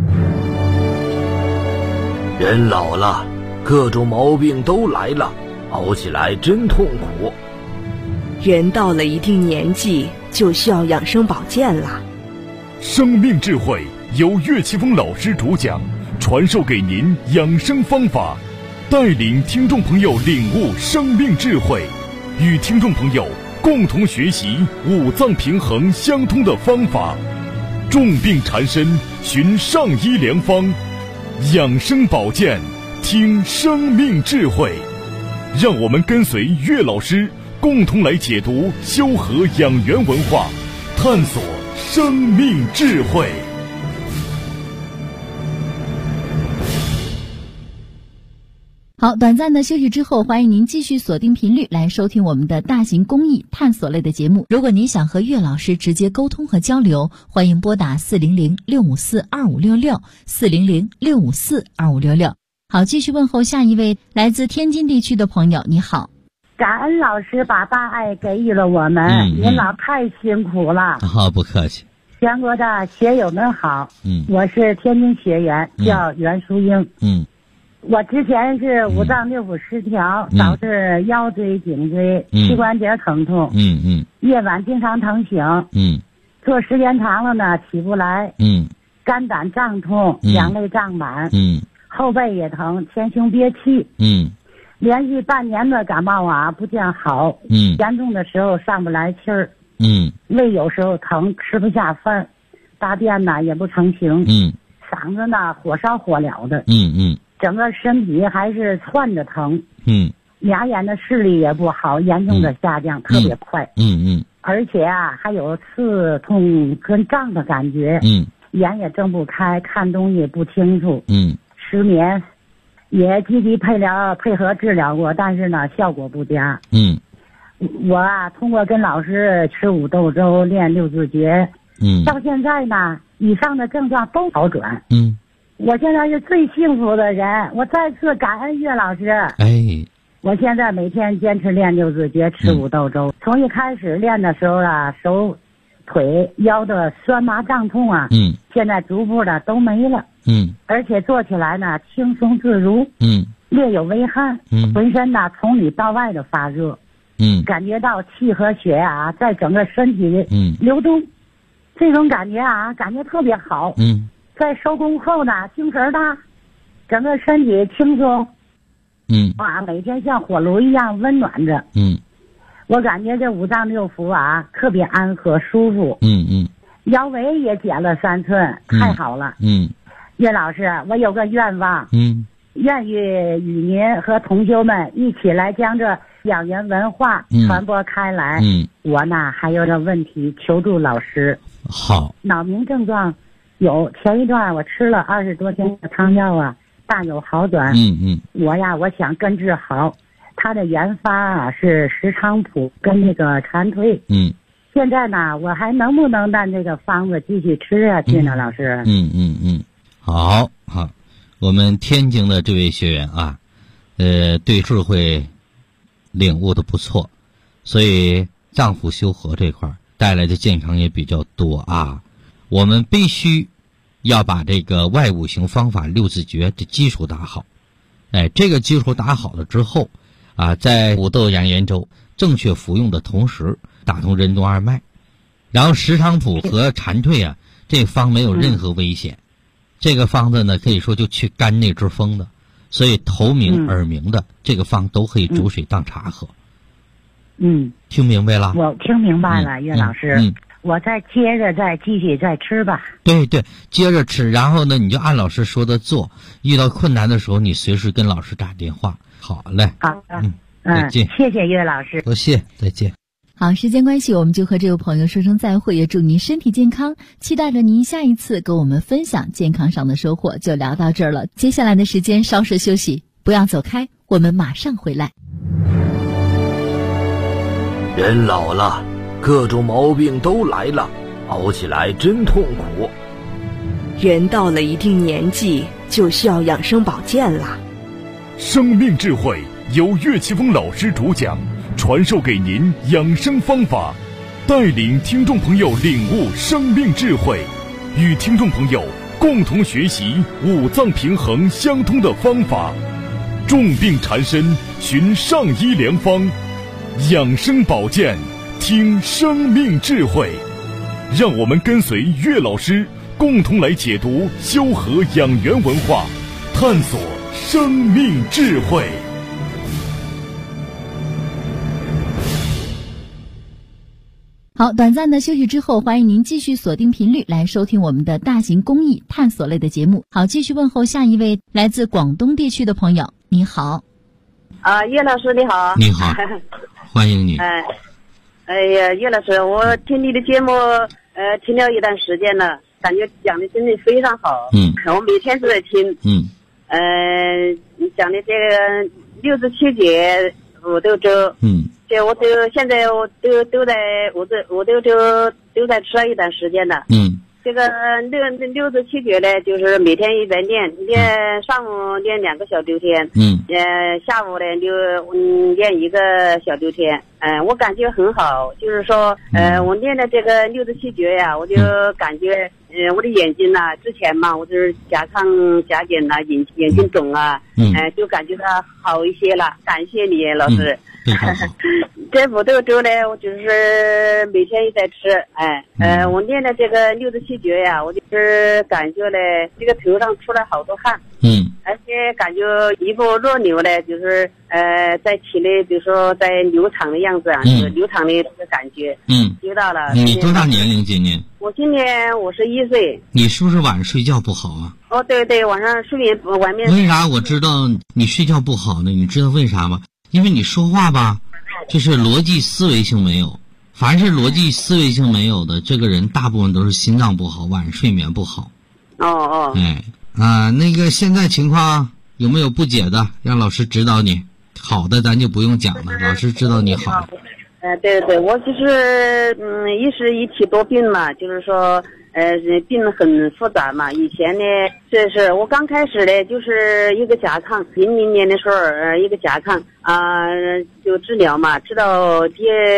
人老了，各种毛病都来了，熬起来真痛苦。 人到了一定年纪，就需要养生保健了。 生命智慧由岳奇峰老师主讲，传授给您养生方法，带领听众朋友领悟生命智慧，与听众朋友共同学习五脏平衡相通的方法。重病缠身，寻上医良方，养生保健，听生命智慧。让我们跟随岳老师共同来解读修和养元文化，探索生命智慧。 好，短暂的休息之后，欢迎您继续锁定频率来收听我们的大型公益探索类的节目。如果您想和岳老师直接沟通和交流，欢迎拨打400-654-2566，400-654-2566。好，继续问候下一位来自天津地区的朋友，你好。 感恩老师把大爱给予了我们，您老太辛苦了。 好，不客气。 全国的学友们好，我是天津学员，叫袁淑英。我之前是五脏六腑失调，导致腰椎、颈椎、膝关节疼痛。夜晚经常疼醒。坐时间长了呢，起不来。肝胆胀痛，两肋胀满。后背也疼，前胸憋气。连续半年的感冒啊，不见好。严重的时候上不来气儿。胃有时候疼，吃不下饭。 大便呢也不成形，嗓子呢火烧火燎的，整个身体还是窜着疼，俩眼的视力也不好，严重的下降，特别快，而且啊还有刺痛跟胀的感觉，眼也睁不开，看东西不清楚，失眠，也积极配合治疗过，但是呢效果不佳。我啊通过跟老师吃五豆粥，练六字诀，到现在呢以上的症状都好转。我现在是最幸福的人，我再次感恩岳老师。我现在每天坚持练六字诀，吃五豆粥。从一开始练的时候啊，手腿腰的酸麻胀痛啊，现在逐步的都没了，而且做起来呢轻松自如，略有微汗，浑身呢从里到外的发热，感觉到气和血啊在整个身体里流动，这种感觉啊感觉特别好，在收工后呢精神大，整个身体轻松，每天像火炉一样温暖着，我感觉这五脏六腑啊特别安和舒服，腰围也减了3寸，太好了。岳老师，我有个愿望，愿意与您和同修们一起来将这养元文化传播开来。我呢还有个问题求助老师。 好。脑鸣症状有，前一段我吃了20多天的汤药啊，大有好转。我想根治好。它的原发啊是石菖蒲跟那个蝉蜕。现在呢我还能不能按这个方子继续吃下去呢，老师？ 好，我们天津的这位学员啊，对智慧领悟的不错，所以脏腑修和这块带来的健康也比较多啊。我们必须要把这个外五行方法六字诀的基础打好。这个基础打好了之后啊，在五豆养元粥正确服用的同时，打通任督二脉，然后石菖蒲和蝉蜕啊，这方没有任何危险。这个方子呢，可以说就去肝内之风的，所以头鸣耳鸣的这个方都可以煮水当茶喝。听明白了？ 我听明白了，岳老师。我再接着继续吃吧。 对，接着吃，然后呢，你就按老师说的做。遇到困难的时候，你随时跟老师打电话。好嘞。 好的。 再见。 谢谢岳老师。 多谢，再见。 好，时间关系，我们就和这位朋友说声再会，也祝您身体健康，期待着您下一次跟我们分享健康上的收获。就聊到这儿了，接下来的时间稍事休息，不要走开，我们马上回来。 人老了，各种毛病都来了，熬起来真痛苦。 人到了一定年纪，就需要养生保健了。 生命智慧由岳奇峰老师主讲，传授给您养生方法，带领听众朋友领悟生命智慧，与听众朋友共同学习五脏平衡相通的方法。重病缠身，寻上医良方，养生保健，听生命智慧。让我们跟随岳老师，共同来解读修和养元文化，探索生命智慧。 好，短暂的休息之后，欢迎您继续锁定频率来收听我们的大型公益探索类的节目。好，继续问候下一位来自广东地区的朋友。你好。 岳老师你好。 你好，欢迎你。 哎呀，岳老师，我听你的节目听了一段时间了，感觉讲的真的非常好。我每天都在听。你讲的这个六字七节五豆粥。这我都现在我都在五豆粥都在吃了一段时间了。这个六字七诀呢，就是每天一边练，上午练2个小周天，下午呢就练1个小周天。我感觉很好，就是说我练的这个六字七诀呀，我就感觉我的眼睛呐，之前嘛我就是甲亢甲减呐，眼睛肿啊，就感觉它好一些了。感谢你老师。这五豆粥呢，我就是每天也在吃。我练的这个六字七诀呀，我就是感觉呢，这个头上出来好多汗。而且感觉一股热流呢，就是在体内，比如说在流淌的样子啊，就是流淌的这个感觉。知道了。 你多大年龄今年？ 我我今年51岁。 你是不是晚上睡觉不好啊？ 哦，对对，晚上睡眠外面。 为啥我知道你睡觉不好呢？你知道为啥吗？因为你说话吧，就是逻辑思维性没有。凡是逻辑思维性没有的，这个人大部分都是心脏不好，晚上睡眠不好。 哦。 那个现在情况有没有不解的？让老师指导你。好的咱就不用讲了，老师知道你好。 对对，我就是一时一体多病嘛，就是说病很复杂嘛。以前呢，这是我刚开始呢，就是一个甲亢，00年的时候一个甲亢就治疗嘛，治到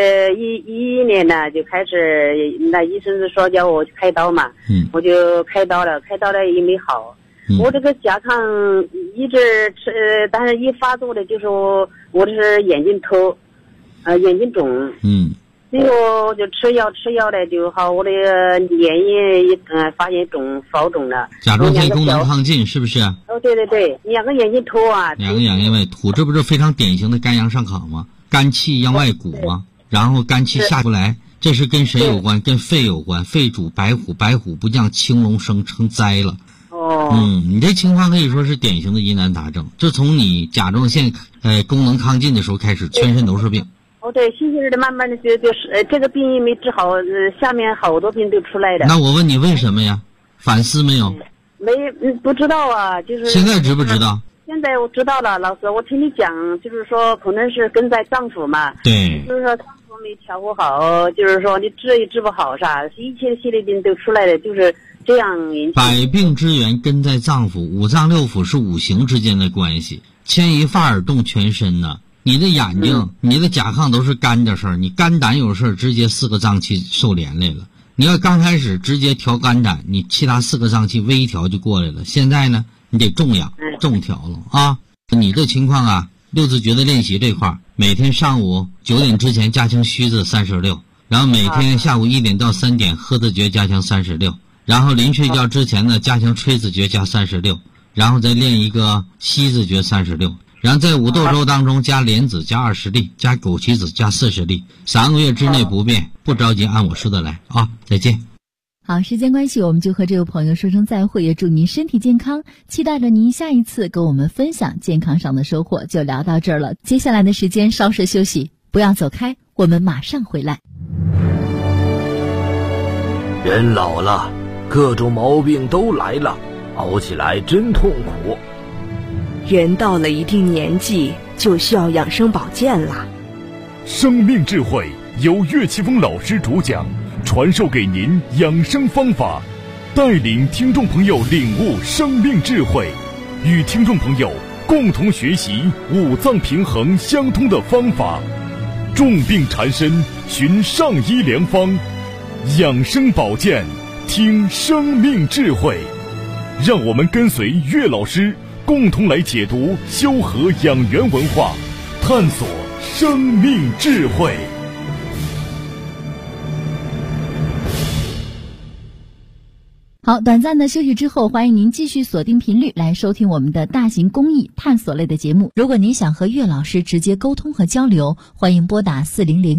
11年呢就开始，那医生是说叫我去开刀嘛，我就开刀了也没好。我这个甲亢一直吃，但是一发作的就是我这是眼睛头，眼睛肿，最后就吃药的就好，我的眼液发现少肿了。 甲状腺功能亢进是不是？ 哦，对对对，两个眼睛凸啊， 两个眼睛外凸，这不是非常典型的肝阳上亢吗？肝气向外鼓吗？然后肝气下不来，这是跟谁有关？跟肺有关。肺主白虎，白虎不降，青龙生，成灾了。你这情况可以说是典型的疑难杂症，这从你甲状腺功能亢进的时候开始，全身都是病。 对，星期日的慢慢的就是这个病没治好，下面好多病都出来的。 那我问你为什么呀？反思没有？ 不知道啊，就是现在知不知道？ 现在我知道了，老师，我听你讲，就是说可能是根在脏腑嘛。 对， 就是说脏腑没调和好，就是说你治也治不好，啥一切系列病都出来的，就是这样引起。 百病之源根在脏腑，五脏六腑是五行之间的关系，牵一发而动全身呢。你的眼睛，你的甲亢都是肝的事儿，你肝胆有事儿，直接4个脏器受连累了。你要刚开始直接调肝胆，你其他4个脏器微调就过来了。现在呢，你得重养重调了啊！你的情况啊，六字诀的练习这块，每天上午9点之前加强虚字36，然后每天下午1点到3点喝字诀加强36，然后临睡觉之前呢加强吹字诀加36，然后再练一个吸字诀36。然后在五豆粥当中加莲子加20粒，加枸杞子加40粒，3个月之内不变，不着急，按我说的来啊！再见。 好，时间关系，我们就和这位朋友说声再会，也祝您身体健康，期待着您下一次跟我们分享健康上的收获。就聊到这儿了，接下来的时间稍事休息，不要走开，我们马上回来。 人老了，各种毛病都来了，熬起来真痛苦。 人到了一定年纪，就需要养生保健啦。 生命智慧由岳奇峰老师主讲，传授给您养生方法，带领听众朋友领悟生命智慧，与听众朋友共同学习五脏平衡相通的方法。重病缠身，寻上医良方，养生保健，听生命智慧。让我们跟随岳老师共同来解读修和养元文化，探索生命智慧。 好，短暂的休息之后，欢迎您继续锁定频率来收听我们的大型公益探索类的节目。如果您想和岳老师直接沟通和交流，欢迎拨打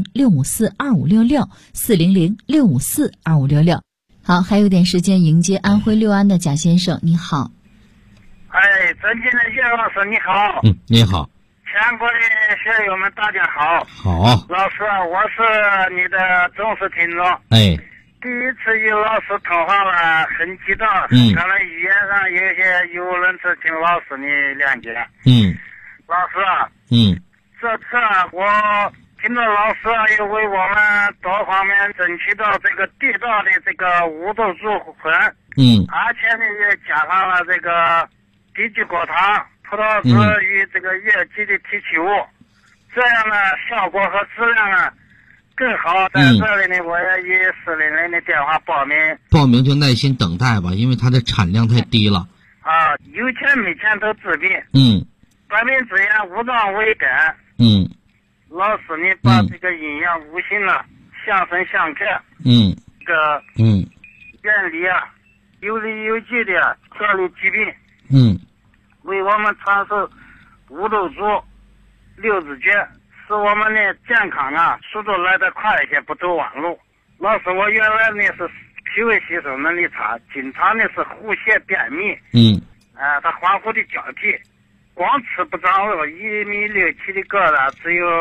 400-654-2566，400-654-2566。好，还有点时间迎接安徽六安的贾先生，你好。 尊敬的岳老师你好。 你好。 全国的学友们大家好。 好。 老师，我是你的忠实听众。第一次与老师通话了，很激动，可能语言上有些语无伦次，请老师你谅解。老师这次我听到老师也为我们多方面争取到这个地道的这个五豆猪魂，而且呢也加上了这个低聚果糖、葡萄汁与这个液体的提取物，这样的效果和质量呢更好。在这里呢，我也以400的电话报名就耐心等待吧，因为它的产量太低了。 有钱没钱都治病。百病之源，五脏为根。老师，你把这个阴阳五行啊，相生相克，这个原理啊，有理有据的调理疾病。为我们传授五豆猪、六字诀，使我们的健康啊速度来得快一些，不走弯路。老师，我原来呢是脾胃吸收能力差，经常的是腹泻便秘。他恍惚的交替，光吃不长肉，1.67米的个子，只有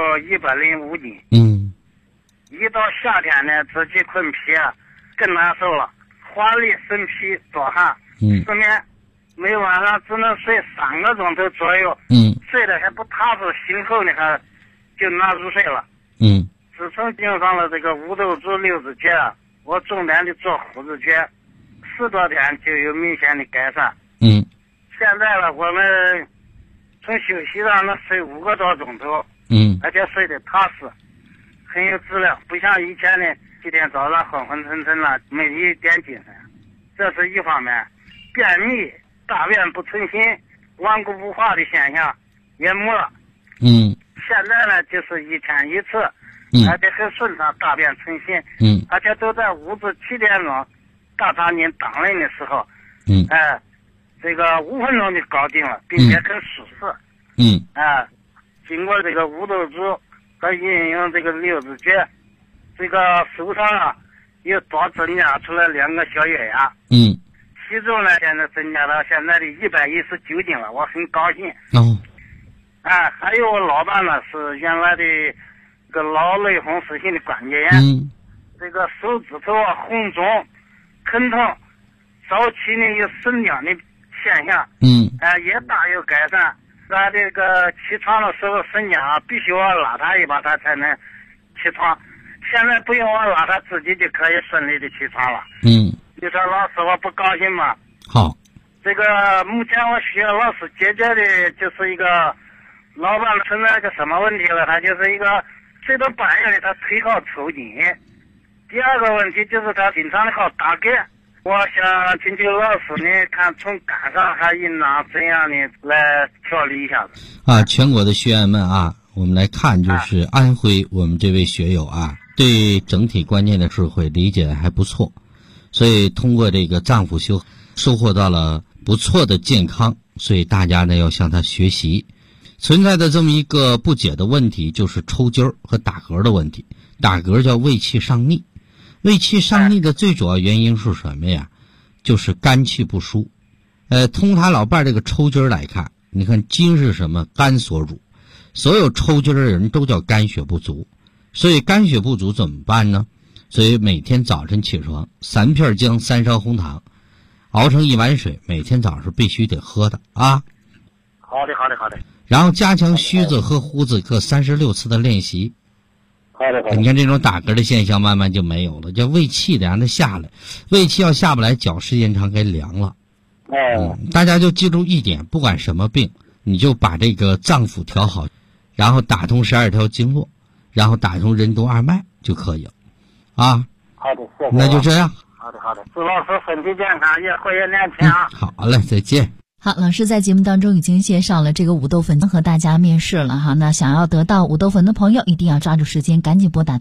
105斤。一到夏天呢，自己困脾更难受了，乏力生脾多汗，失眠，每晚上只能睡3个钟头左右，睡得还不踏实，醒后呢还就难入睡了。自从经上了这个五豆猪6字诀，我重点的做虎子诀，10多天就有明显的改善。现在呢，我们从休息上能睡5个多钟头，而且睡得踏实，很有质量，不像以前的几天早上昏昏沉沉了，没一点精神。这是一方面。便秘、大便不成形、顽固不化的现象也没了。现在呢，就是1天1次，而且很顺畅，大便成形。而且都在午子7点钟，大肠经当令的时候，这个5分钟就搞定了，并且很舒适。经过这个五豆猪和运用这个6字诀，这个手上又多增加出来2个小月牙。体重呢，现在增加到现在的119斤了，我很高兴。还有我老伴呢，是原来的这个脑类风湿性的关节炎，这个手指头红肿、疼痛，早期呢有神经的现象，也大有改善。他这个起床的时候，神经必须我拉他一把，他才能起床。现在不用我拉，他自己就可以顺利的起床了。你说老师我不高兴吗？ 好， 这个目前我需要老师解决的就是一个老伴存在个什么问题了？他就是一个睡到半夜里他腿好抽筋。第二个问题就是他经常的好打嗝。我想请求老师呢，看从肝上还应当怎样的来调理一下子。 全国的学员们我们来看，就是安徽我们这位学友对整体观念的智慧理解还不错，所以通过这个脏腑修收获到了不错的健康，所以大家呢要向他学习。存在的这么一个不解的问题，就是抽筋儿和打嗝的问题。打嗝叫胃气上逆，胃气上逆的最主要原因是什么呀？就是肝气不舒。通他老伴这个抽筋儿来看，你看筋是什么？肝所主，所有抽筋儿的人都叫肝血不足。所以肝血不足怎么办呢？所以每天早晨起床，3片姜，3勺红糖，熬成1碗水，每天早上必须得喝的啊。 好的。 然后加强虚子和呼子各36次的练习。 好的。 你看这种打嗝的现象慢慢就没有了，叫胃气得让它下来，胃气要下不来，脚时间长该凉了。大家就记住一点，不管什么病，你就把这个脏腑调好，然后打通12条经络，然后打通任督二脉就可以了。 好的，谢谢。 那就这样。 好的，祝老师身体健康，越活越年轻啊！ 好嘞，再见。 好，老师在节目当中已经介绍了这个五豆粉和大家面世了哈。那想要得到五豆粉的朋友，一定要抓住时间，赶紧拨打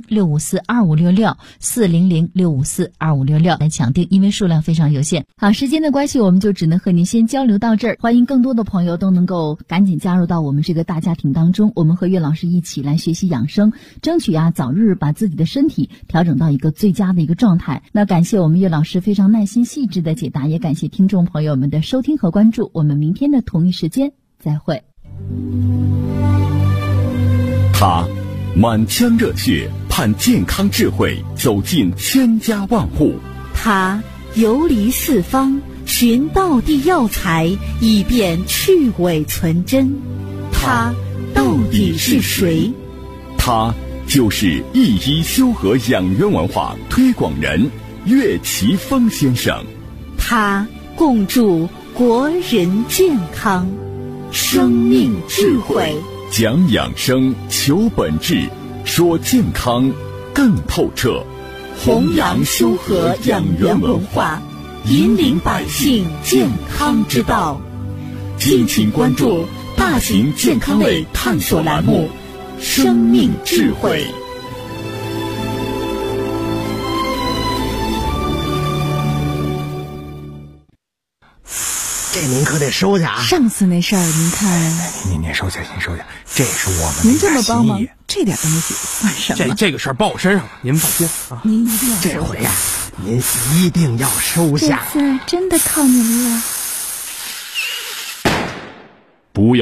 400-654-2566 400-654-2566来抢订，因为数量非常有限。好，时间的关系，我们就只能和您先交流到这儿。欢迎更多的朋友都能够赶紧加入到我们这个大家庭当中，我们和岳老师一起来学习养生，争取早日把自己的身体调整到一个最佳的一个状态。那感谢我们岳老师非常耐心细致的解答，也感谢听众朋友们的收听和关注，我们明天的同一时间再会。 他满腔热血盼健康智慧走进千家万户， 他游离四方寻道地药材，以便去伪存真。他到底是谁？ 他就是一医修和养元文化推广人岳奇峰先生。 他共筑国人健康，生命智慧， 讲养生，求本质，说健康更透彻， 弘扬修和养元文化，引领百姓健康之道。敬请关注大型健康类探索栏目《生命智慧》。 这您可得收下啊。 上次那事儿您看， 您收下，您收下，这是我们您这么帮忙，这点东西算什么？ 这个事儿报我身上了，您放心啊。 您一定要这回呀，您一定要收下。 这次真的靠您了。 不要